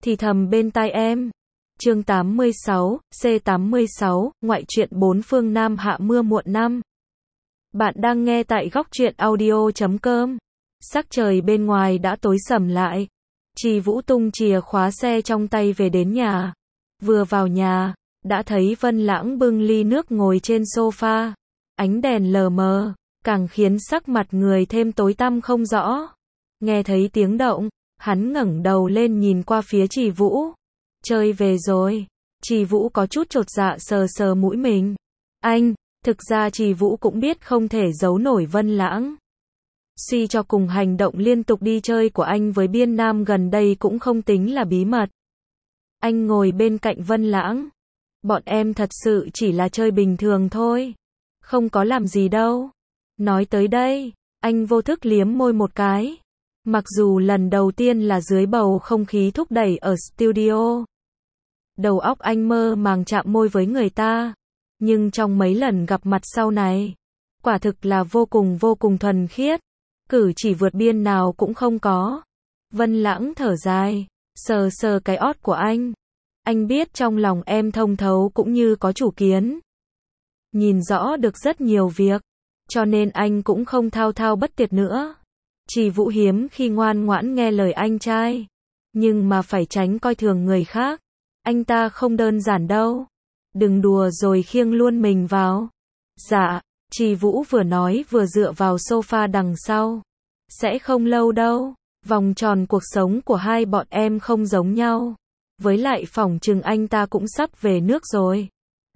thì thầm bên tai em. Chương 86, C86, ngoại truyện bốn phương Nam hạ mưa muộn năm. Bạn đang nghe tại góc truyện audio.com. Sắc trời bên ngoài đã tối sầm lại. Trì Vũ tung chìa khóa xe trong tay về đến nhà. Vừa vào nhà, đã thấy Vân Lãng bưng ly nước ngồi trên sofa. Ánh đèn lờ mờ, càng khiến sắc mặt người thêm tối tăm không rõ. Nghe thấy tiếng động, hắn ngẩng đầu lên nhìn qua phía Trì Vũ. Chơi về rồi. Trì Vũ có chút chột dạ sờ sờ mũi mình. Anh, thực ra Trì Vũ cũng biết không thể giấu nổi Vân Lãng. Suy cho cùng hành động liên tục đi chơi của anh với Biên Nam gần đây cũng không tính là bí mật. Anh ngồi bên cạnh Vân Lãng. Bọn em thật sự chỉ là chơi bình thường thôi. Không có làm gì đâu. Nói tới đây, anh vô thức liếm môi một cái. Mặc dù lần đầu tiên là dưới bầu không khí thúc đẩy ở studio. Đầu óc anh mơ màng chạm môi với người ta. Nhưng trong mấy lần gặp mặt sau này, quả thực là vô cùng thuần khiết. Cử chỉ vượt biên nào cũng không có. Vân Lãng thở dài, sờ sờ cái ót của anh. Anh biết trong lòng em thông thấu cũng như có chủ kiến. Nhìn rõ được rất nhiều việc. Cho nên anh cũng không thao thao bất tuyệt nữa. Trì Vũ hiếm khi ngoan ngoãn nghe lời anh trai. Nhưng mà phải tránh coi thường người khác. Anh ta không đơn giản đâu. Đừng đùa rồi khiêng luôn mình vào. Dạ, Trì Vũ vừa nói vừa dựa vào sofa đằng sau. Sẽ không lâu đâu. Vòng tròn cuộc sống của hai bọn em không giống nhau. Với lại phỏng chừng anh ta cũng sắp về nước rồi.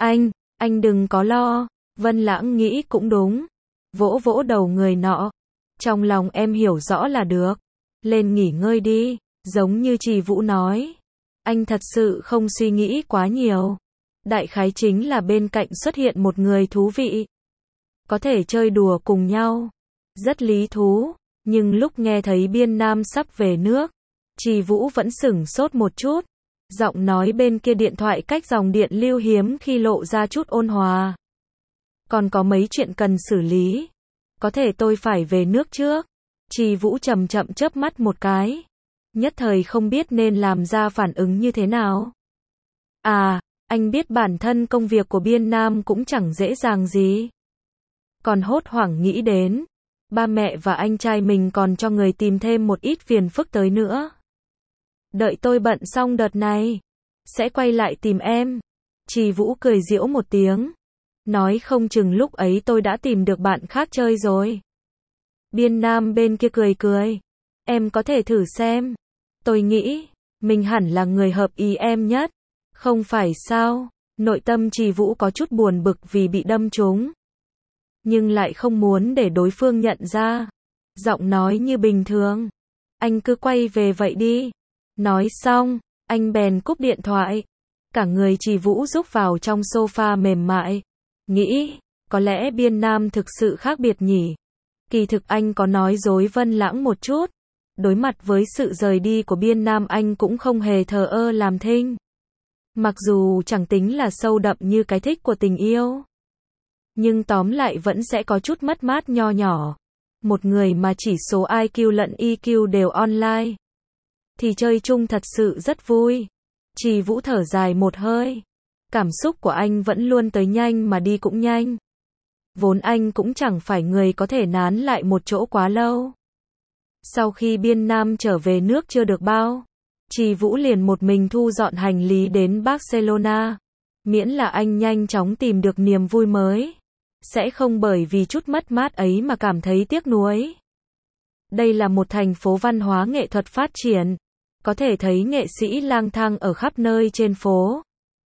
Anh đừng có lo. Vân Lãng nghĩ cũng đúng. Vỗ vỗ đầu người nọ. Trong lòng em hiểu rõ là được. Lên nghỉ ngơi đi. Giống như Trì Vũ nói. Anh thật sự không suy nghĩ quá nhiều. Đại khái chính là bên cạnh xuất hiện một người thú vị. Có thể chơi đùa cùng nhau. Rất lý thú. Nhưng lúc nghe thấy Biên Nam sắp về nước, Trì Vũ vẫn sửng sốt một chút. Giọng nói bên kia điện thoại cách dòng điện lưu hiếm khi lộ ra chút ôn hòa. Còn có mấy chuyện cần xử lý. Có thể tôi phải về nước trước. Trì Vũ chậm chậm chớp mắt một cái. Nhất thời không biết nên làm ra phản ứng như thế nào. À, anh biết bản thân công việc của Biên Nam cũng chẳng dễ dàng gì. Còn hốt hoảng nghĩ đến, ba mẹ và anh trai mình còn cho người tìm thêm một ít phiền phức tới nữa. Đợi tôi bận xong đợt này, sẽ quay lại tìm em. Trì Vũ cười giễu một tiếng. Nói không chừng lúc ấy tôi đã tìm được bạn khác chơi rồi. Biên Nam bên kia cười cười. Em có thể thử xem. Tôi nghĩ, mình hẳn là người hợp ý em nhất. Không phải sao? Nội tâm Trì Vũ có chút buồn bực vì bị đâm trúng. Nhưng lại không muốn để đối phương nhận ra. Giọng nói như bình thường. Anh cứ quay về vậy đi. Nói xong, anh bèn cúp điện thoại. Cả người Trì Vũ rúc vào trong sofa mềm mại. Nghĩ, có lẽ Biên Nam thực sự khác biệt nhỉ. Kỳ thực anh có nói dối Vân Lãng một chút. Đối mặt với sự rời đi của Biên Nam anh cũng không hề thờ ơ làm thinh. Mặc dù chẳng tính là sâu đậm như cái thích của tình yêu. Nhưng tóm lại vẫn sẽ có chút mất mát nho nhỏ. Một người mà chỉ số IQ lẫn EQ đều online. Thì chơi chung thật sự rất vui. Trì Vũ thở dài một hơi. Cảm xúc của anh vẫn luôn tới nhanh mà đi cũng nhanh. Vốn anh cũng chẳng phải người có thể nán lại một chỗ quá lâu. Sau khi Biên Nam trở về nước chưa được bao, Trì Vũ liền một mình thu dọn hành lý đến Barcelona. Miễn là anh nhanh chóng tìm được niềm vui mới. Sẽ không bởi vì chút mất mát ấy mà cảm thấy tiếc nuối. Đây là một thành phố văn hóa nghệ thuật phát triển. Có thể thấy nghệ sĩ lang thang ở khắp nơi trên phố.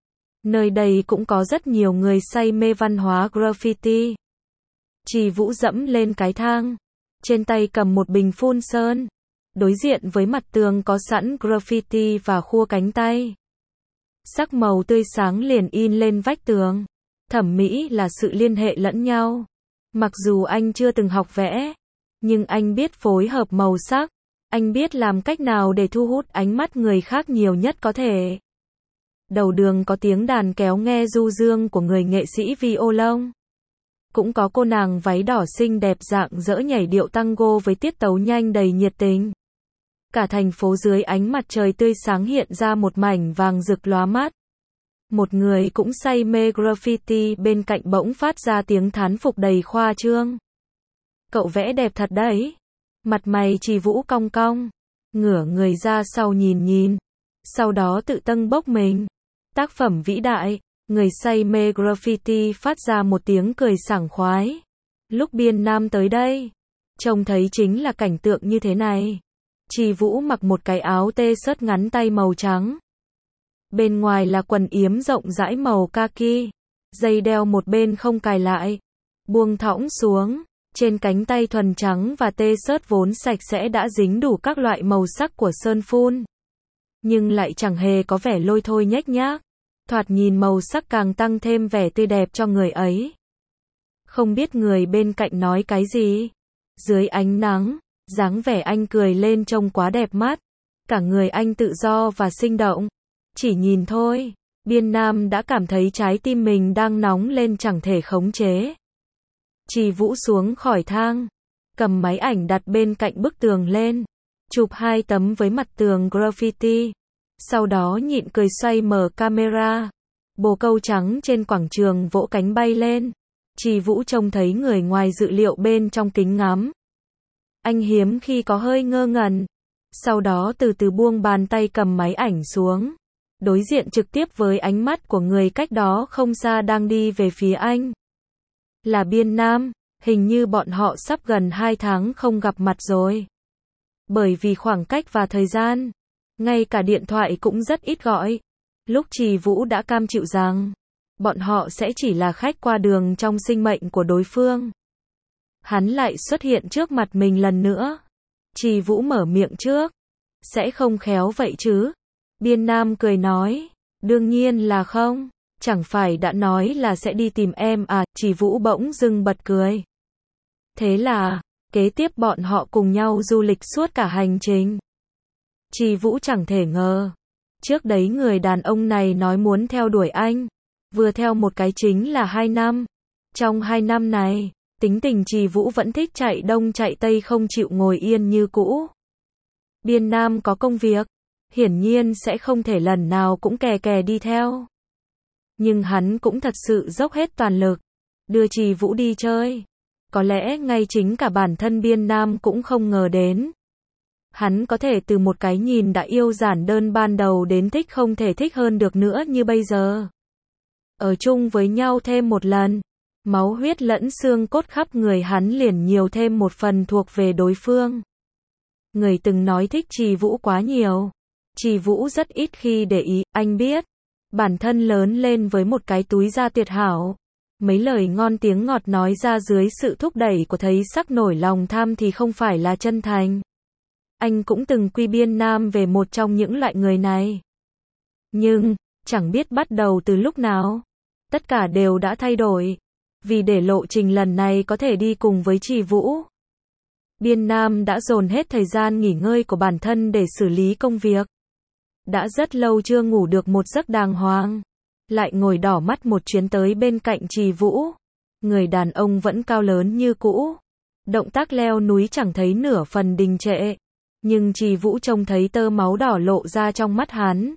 Nơi đây cũng có rất nhiều người say mê văn hóa graffiti. Trì Vũ dẫm lên cái thang. Trên tay cầm một bình phun sơn. Đối diện với mặt tường có sẵn graffiti và khua cánh tay. Sắc màu tươi sáng liền in lên vách tường. Thẩm mỹ là sự liên hệ lẫn nhau. Mặc dù anh chưa từng học vẽ, nhưng anh biết phối hợp màu sắc. Anh biết làm cách nào để thu hút ánh mắt người khác nhiều nhất có thể. Đầu đường có tiếng đàn kéo nghe du dương của người nghệ sĩ violon. Cũng có cô nàng váy đỏ xinh đẹp rạng rỡ nhảy điệu tango với tiết tấu nhanh đầy nhiệt tình. Cả thành phố dưới ánh mặt trời tươi sáng hiện ra một mảnh vàng rực lóa mắt. Một người cũng say mê graffiti bên cạnh bỗng phát ra tiếng thán phục đầy khoa trương. Cậu vẽ đẹp thật đấy. Mặt mày Trì Vũ cong cong, ngửa người ra sau nhìn nhìn, sau đó tự tâng bốc mình. Tác phẩm vĩ đại. Người say mê graffiti phát ra một tiếng cười sảng khoái. Lúc Biên Nam tới đây, trông thấy chính là cảnh tượng như thế này. Trì Vũ mặc một cái áo t-shirt ngắn tay màu trắng. Bên ngoài là quần yếm rộng rãi màu kaki. Dây đeo một bên không cài lại, buông thõng xuống. Trên cánh tay thuần trắng và t-shirt vốn sạch sẽ đã dính đủ các loại màu sắc của sơn phun. Nhưng lại chẳng hề có vẻ lôi thôi nhếch nhác. Thoạt nhìn màu sắc càng tăng thêm vẻ tươi đẹp cho người ấy. Không biết người bên cạnh nói cái gì. Dưới ánh nắng, dáng vẻ anh cười lên trông quá đẹp mắt. Cả người anh tự do và sinh động. Chỉ nhìn thôi, Biên Nam đã cảm thấy trái tim mình đang nóng lên chẳng thể khống chế. Trì Vũ xuống khỏi thang, cầm máy ảnh đặt bên cạnh bức tường lên, chụp 2 tấm với mặt tường graffiti. Sau đó nhịn cười xoay mở camera. Bồ câu trắng trên quảng trường vỗ cánh bay lên. Trì Vũ trông thấy người ngoài dự liệu bên trong kính ngắm. Anh hiếm khi có hơi ngơ ngẩn. Sau đó từ từ buông bàn tay cầm máy ảnh xuống. Đối diện trực tiếp với ánh mắt của người cách đó không xa đang đi về phía anh. Là Biên Nam, hình như bọn họ sắp gần 2 tháng không gặp mặt rồi. Bởi vì khoảng cách và thời gian, ngay cả điện thoại cũng rất ít gọi. Lúc Trì Vũ đã cam chịu rằng bọn họ sẽ chỉ là khách qua đường trong sinh mệnh của đối phương. Hắn lại xuất hiện trước mặt mình lần nữa. Trì Vũ mở miệng trước. Sẽ không khéo vậy chứ? Biên Nam cười nói. Đương nhiên là không. Chẳng phải đã nói là sẽ đi tìm em à? Trì Vũ bỗng dưng bật cười. Thế là, kế tiếp bọn họ cùng nhau du lịch suốt cả hành trình. Trì Vũ chẳng thể ngờ. Trước đấy người đàn ông này nói muốn theo đuổi anh. Vừa theo một cái chính là 2 năm. Trong 2 năm này, tính tình Trì Vũ vẫn thích chạy đông chạy tây không chịu ngồi yên như cũ. Biên Nam có công việc, hiển nhiên sẽ không thể lần nào cũng kè kè đi theo. Nhưng hắn cũng thật sự dốc hết toàn lực, đưa Trì Vũ đi chơi. Có lẽ ngay chính cả bản thân Biên Nam cũng không ngờ đến. Hắn có thể từ một cái nhìn đã yêu giản đơn ban đầu đến thích không thể thích hơn được nữa như bây giờ. Ở chung với nhau thêm một lần, máu huyết lẫn xương cốt khắp người hắn liền nhiều thêm một phần thuộc về đối phương. Người từng nói thích Trì Vũ quá nhiều. Trì Vũ rất ít khi để ý, anh biết. Bản thân lớn lên với một cái túi da tuyệt hảo. Mấy lời ngon tiếng ngọt nói ra dưới sự thúc đẩy của thấy sắc nổi lòng tham thì không phải là chân thành. Anh cũng từng quy Biên Nam về một trong những loại người này. Nhưng, chẳng biết bắt đầu từ lúc nào, tất cả đều đã thay đổi. Vì để lộ trình lần này có thể đi cùng với Trì Vũ, Biên Nam đã dồn hết thời gian nghỉ ngơi của bản thân để xử lý công việc. Đã rất lâu chưa ngủ được một giấc đàng hoàng. Lại ngồi đỏ mắt một chuyến tới bên cạnh Trì Vũ. Người đàn ông vẫn cao lớn như cũ. Động tác leo núi chẳng thấy nửa phần đình trệ. Nhưng Trì Vũ trông thấy tơ máu đỏ lộ ra trong mắt hắn.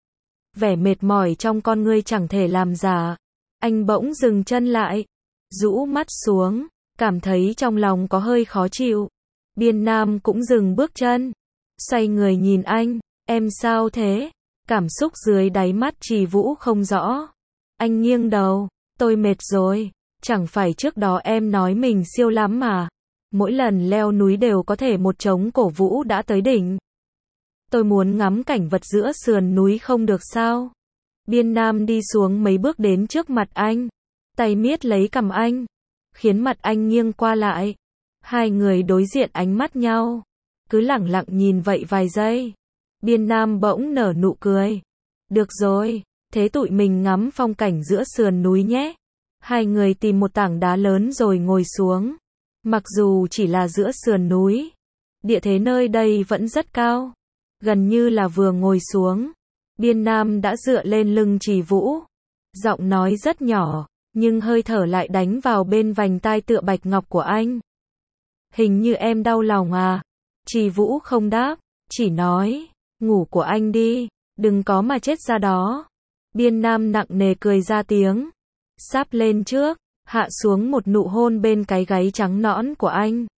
Vẻ mệt mỏi trong con ngươi chẳng thể làm giả. Anh bỗng dừng chân lại, rũ mắt xuống, cảm thấy trong lòng có hơi khó chịu. Biên Nam cũng dừng bước chân, xoay người nhìn anh. Em sao thế? Cảm xúc dưới đáy mắt Trì Vũ không rõ. Anh nghiêng đầu. Tôi mệt rồi. Chẳng phải trước đó em nói mình siêu lắm mà. Mỗi lần leo núi đều có thể một trống cổ vũ đã tới đỉnh. Tôi muốn ngắm cảnh vật giữa sườn núi không được sao? Biên Nam đi xuống mấy bước đến trước mặt anh. Tay miết lấy cằm anh, khiến mặt anh nghiêng qua lại. Hai người đối diện ánh mắt nhau. Cứ lẳng lặng nhìn vậy vài giây. Biên Nam bỗng nở nụ cười. Được rồi, thế tụi mình ngắm phong cảnh giữa sườn núi nhé. Hai người tìm một tảng đá lớn rồi ngồi xuống. Mặc dù chỉ là giữa sườn núi, địa thế nơi đây vẫn rất cao. Gần như là vừa ngồi xuống, Biên Nam đã dựa lên lưng Trì Vũ. Giọng nói rất nhỏ, nhưng hơi thở lại đánh vào bên vành tai tựa bạch ngọc của anh. Hình như em đau lòng à? Trì Vũ không đáp, chỉ nói, ngủ của anh đi, đừng có mà chết ra đó. Biên Nam nặng nề cười ra tiếng, sáp lên trước, hạ xuống một nụ hôn bên cái gáy trắng nõn của anh.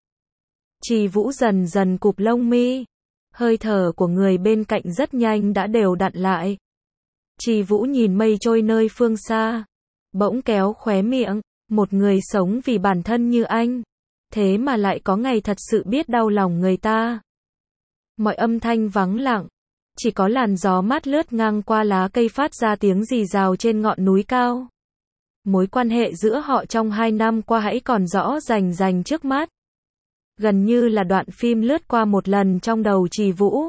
Trì Vũ dần dần cụp lông mi, hơi thở của người bên cạnh rất nhanh đã đều đặn lại. Trì Vũ nhìn mây trôi nơi phương xa, bỗng kéo khóe miệng, một người sống vì bản thân như anh, thế mà lại có ngày thật sự biết đau lòng người ta. Mọi âm thanh vắng lặng, chỉ có làn gió mát lướt ngang qua lá cây phát ra tiếng rì rào trên ngọn núi cao. Mối quan hệ giữa họ trong 2 năm qua hãy còn rõ rành rành trước mắt. Gần như là đoạn phim lướt qua một lần trong đầu Trì Vũ.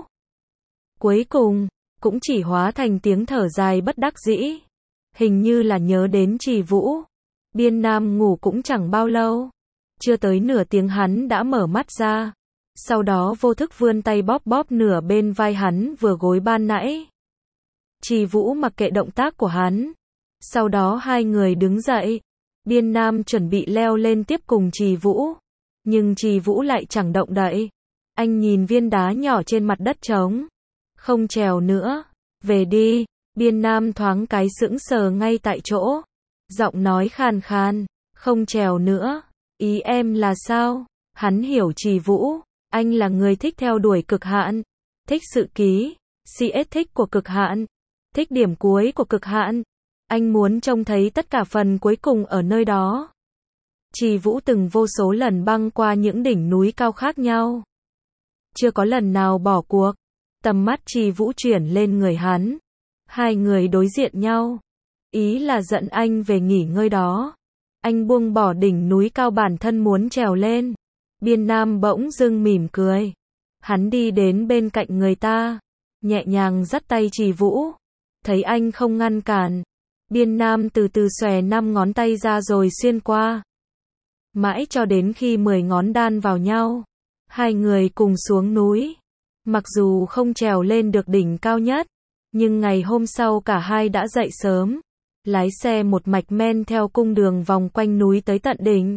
Cuối cùng, cũng chỉ hóa thành tiếng thở dài bất đắc dĩ. Hình như là nhớ đến Trì Vũ. Biên Nam ngủ cũng chẳng bao lâu. Chưa tới nửa tiếng hắn đã mở mắt ra. Sau đó vô thức vươn tay bóp bóp nửa bên vai hắn vừa gối ban nãy. Trì Vũ mặc kệ động tác của hắn. Sau đó hai người đứng dậy. Biên Nam chuẩn bị leo lên tiếp cùng Trì Vũ. Nhưng Trì Vũ lại chẳng động đậy. Anh nhìn viên đá nhỏ trên mặt đất trống. Không trèo nữa. Về đi. Biên Nam thoáng cái sững sờ ngay tại chỗ. Giọng nói khàn khàn. Không trèo nữa. Ý em là sao? Hắn hiểu Trì Vũ. Anh là người thích theo đuổi cực hạn. Thích sự ký. CS thích của cực hạn. Thích điểm cuối của cực hạn. Anh muốn trông thấy tất cả phần cuối cùng ở nơi đó. Trì Vũ từng vô số lần băng qua những đỉnh núi cao khác nhau. Chưa có lần nào bỏ cuộc. Tầm mắt Trì Vũ chuyển lên người hắn. Hai người đối diện nhau. Ý là dẫn anh về nghỉ ngơi đó. Anh buông bỏ đỉnh núi cao bản thân muốn trèo lên. Biên Nam bỗng dưng mỉm cười. Hắn đi đến bên cạnh người ta. Nhẹ nhàng dắt tay Trì Vũ. Thấy anh không ngăn cản. Biên Nam từ từ xòe 5 ngón tay ra rồi xuyên qua. Mãi cho đến khi 10 ngón đan vào nhau. Hai người cùng xuống núi. Mặc dù không trèo lên được đỉnh cao nhất. Nhưng ngày hôm sau cả hai đã dậy sớm. Lái xe một mạch men theo cung đường vòng quanh núi tới tận đỉnh.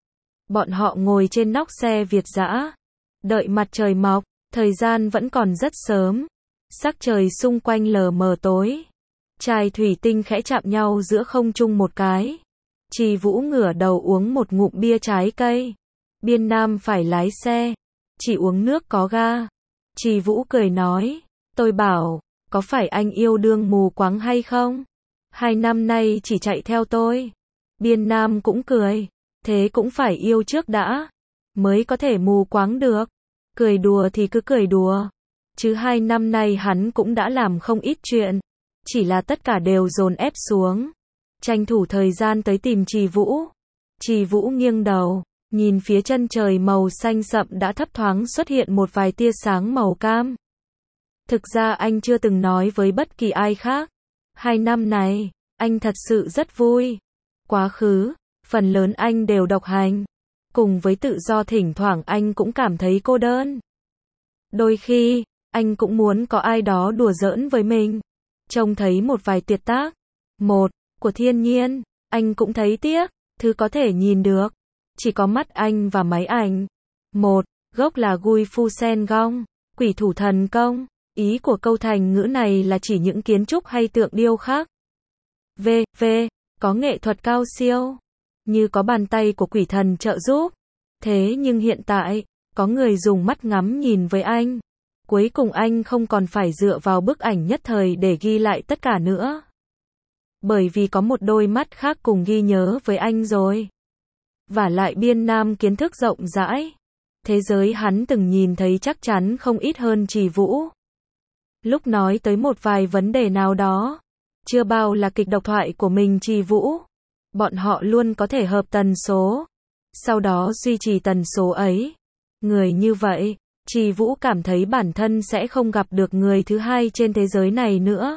Bọn họ ngồi trên nóc xe Việt dã. Đợi mặt trời mọc. Thời gian vẫn còn rất sớm. Sắc trời xung quanh lờ mờ tối. Chai thủy tinh khẽ chạm nhau giữa không trung một cái. Trì Vũ ngửa đầu uống một ngụm bia trái cây. Biên Nam phải lái xe. Chỉ uống nước có ga. Trì Vũ cười nói. Tôi bảo, có phải anh yêu đương mù quáng hay không? 2 năm nay chỉ chạy theo tôi. Biên Nam cũng cười. Thế cũng phải yêu trước đã. Mới có thể mù quáng được. Cười đùa thì cứ cười đùa. Chứ 2 năm nay hắn cũng đã làm không ít chuyện. Chỉ là tất cả đều dồn ép xuống. Tranh thủ thời gian tới tìm Trì Vũ. Trì Vũ nghiêng đầu. Nhìn phía chân trời màu xanh sậm đã thấp thoáng xuất hiện một vài tia sáng màu cam. Thực ra anh chưa từng nói với bất kỳ ai khác. 2 năm này, anh thật sự rất vui. Quá khứ, phần lớn anh đều độc hành. Cùng với tự do thỉnh thoảng anh cũng cảm thấy cô đơn. Đôi khi, anh cũng muốn có ai đó đùa giỡn với mình. Trông thấy một vài tuyệt tác. Một, của thiên nhiên, anh cũng thấy tiếc. Thứ có thể nhìn được. Chỉ có mắt anh và máy ảnh. Một, gốc là Gui Phu Sen Gong, quỷ thủ thần công. Ý của câu thành ngữ này là chỉ những kiến trúc hay tượng điêu khắc. V, có nghệ thuật cao siêu. Như có bàn tay của quỷ thần trợ giúp. Thế nhưng hiện tại, có người dùng mắt ngắm nhìn với anh. Cuối cùng anh không còn phải dựa vào bức ảnh nhất thời để ghi lại tất cả nữa. Bởi vì có một đôi mắt khác cùng ghi nhớ với anh rồi. Vả lại Biên Nam kiến thức rộng rãi. Thế giới hắn từng nhìn thấy chắc chắn không ít hơn Trì Vũ. Lúc nói tới một vài vấn đề nào đó, chưa bao là kịch độc thoại của mình Trì Vũ. Bọn họ luôn có thể hợp tần số. Sau đó duy trì tần số ấy. Người như vậy, Trì Vũ cảm thấy bản thân sẽ không gặp được người thứ hai trên thế giới này nữa.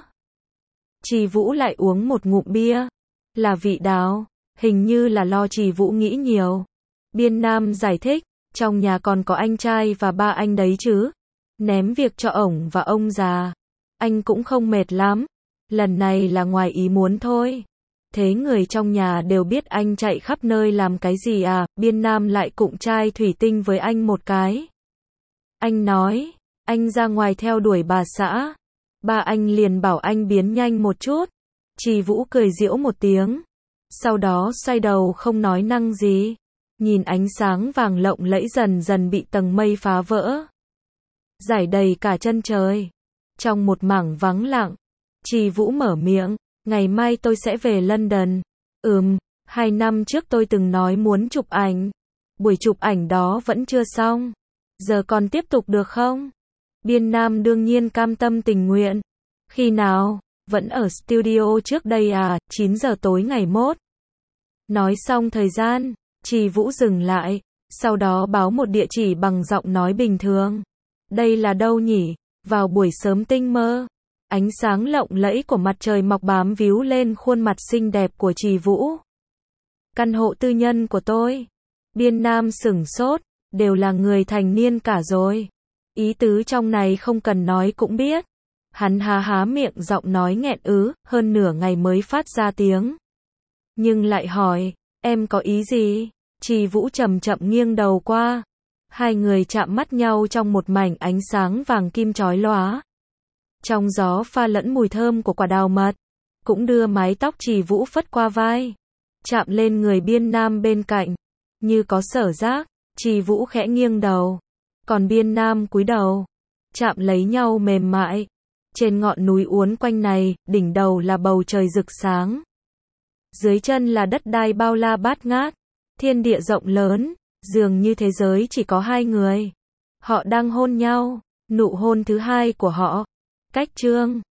Trì Vũ lại uống một ngụm bia. Là vị đào. Hình như là lo Trì Vũ nghĩ nhiều. Biên Nam giải thích, trong nhà còn có anh trai và ba anh đấy chứ. Ném việc cho ổng và ông già. Anh cũng không mệt lắm. Lần này là ngoài ý muốn thôi. Thế người trong nhà đều biết anh chạy khắp nơi làm cái gì à? Biên Nam lại cụng chai thủy tinh với anh một cái. Anh nói, Anh ra ngoài theo đuổi bà xã. Ba anh liền bảo anh biến nhanh một chút. Trì Vũ cười giễu một tiếng. Sau đó xoay đầu không nói năng gì. Nhìn ánh sáng vàng lộng lẫy dần dần bị tầng mây phá vỡ. Rải đầy cả chân trời. Trong một mảng vắng lặng, Trì Vũ mở miệng. Ngày mai tôi sẽ về London. 2 năm trước tôi từng nói muốn chụp ảnh. Buổi chụp ảnh đó vẫn chưa xong. Giờ còn tiếp tục được không? Biên Nam đương nhiên cam tâm tình nguyện. Khi nào? Vẫn ở studio trước đây à, 9 giờ tối ngày mốt. Nói xong thời gian, Trì Vũ dừng lại, sau đó báo một địa chỉ bằng giọng nói bình thường. Đây là đâu nhỉ? Vào buổi sớm tinh mơ, ánh sáng lộng lẫy của mặt trời mọc bám víu lên khuôn mặt xinh đẹp của Trì Vũ. Căn hộ tư nhân của tôi. Biên Nam sửng sốt, đều là người thành niên cả rồi. Ý tứ trong này không cần nói cũng biết. Hắn há miệng giọng nói nghẹn hơn nửa ngày mới phát ra tiếng. Nhưng lại hỏi, em có ý gì? Trì Vũ chậm chậm nghiêng đầu qua. Hai người chạm mắt nhau trong một mảnh ánh sáng vàng kim chói lóa. Trong gió pha lẫn mùi thơm của quả đào mật. Cũng đưa mái tóc Trì Vũ phất qua vai. Chạm lên người Biên Nam bên cạnh. Như có sở giác, Trì Vũ khẽ nghiêng đầu. Còn Biên Nam cúi đầu. Chạm lấy nhau mềm mại. Trên ngọn núi uốn quanh này, đỉnh đầu là bầu trời rực sáng. Dưới chân là đất đai bao la bát ngát. Thiên địa rộng lớn, dường như thế giới chỉ có hai người. Họ đang hôn nhau, nụ hôn thứ hai của họ. Cách chương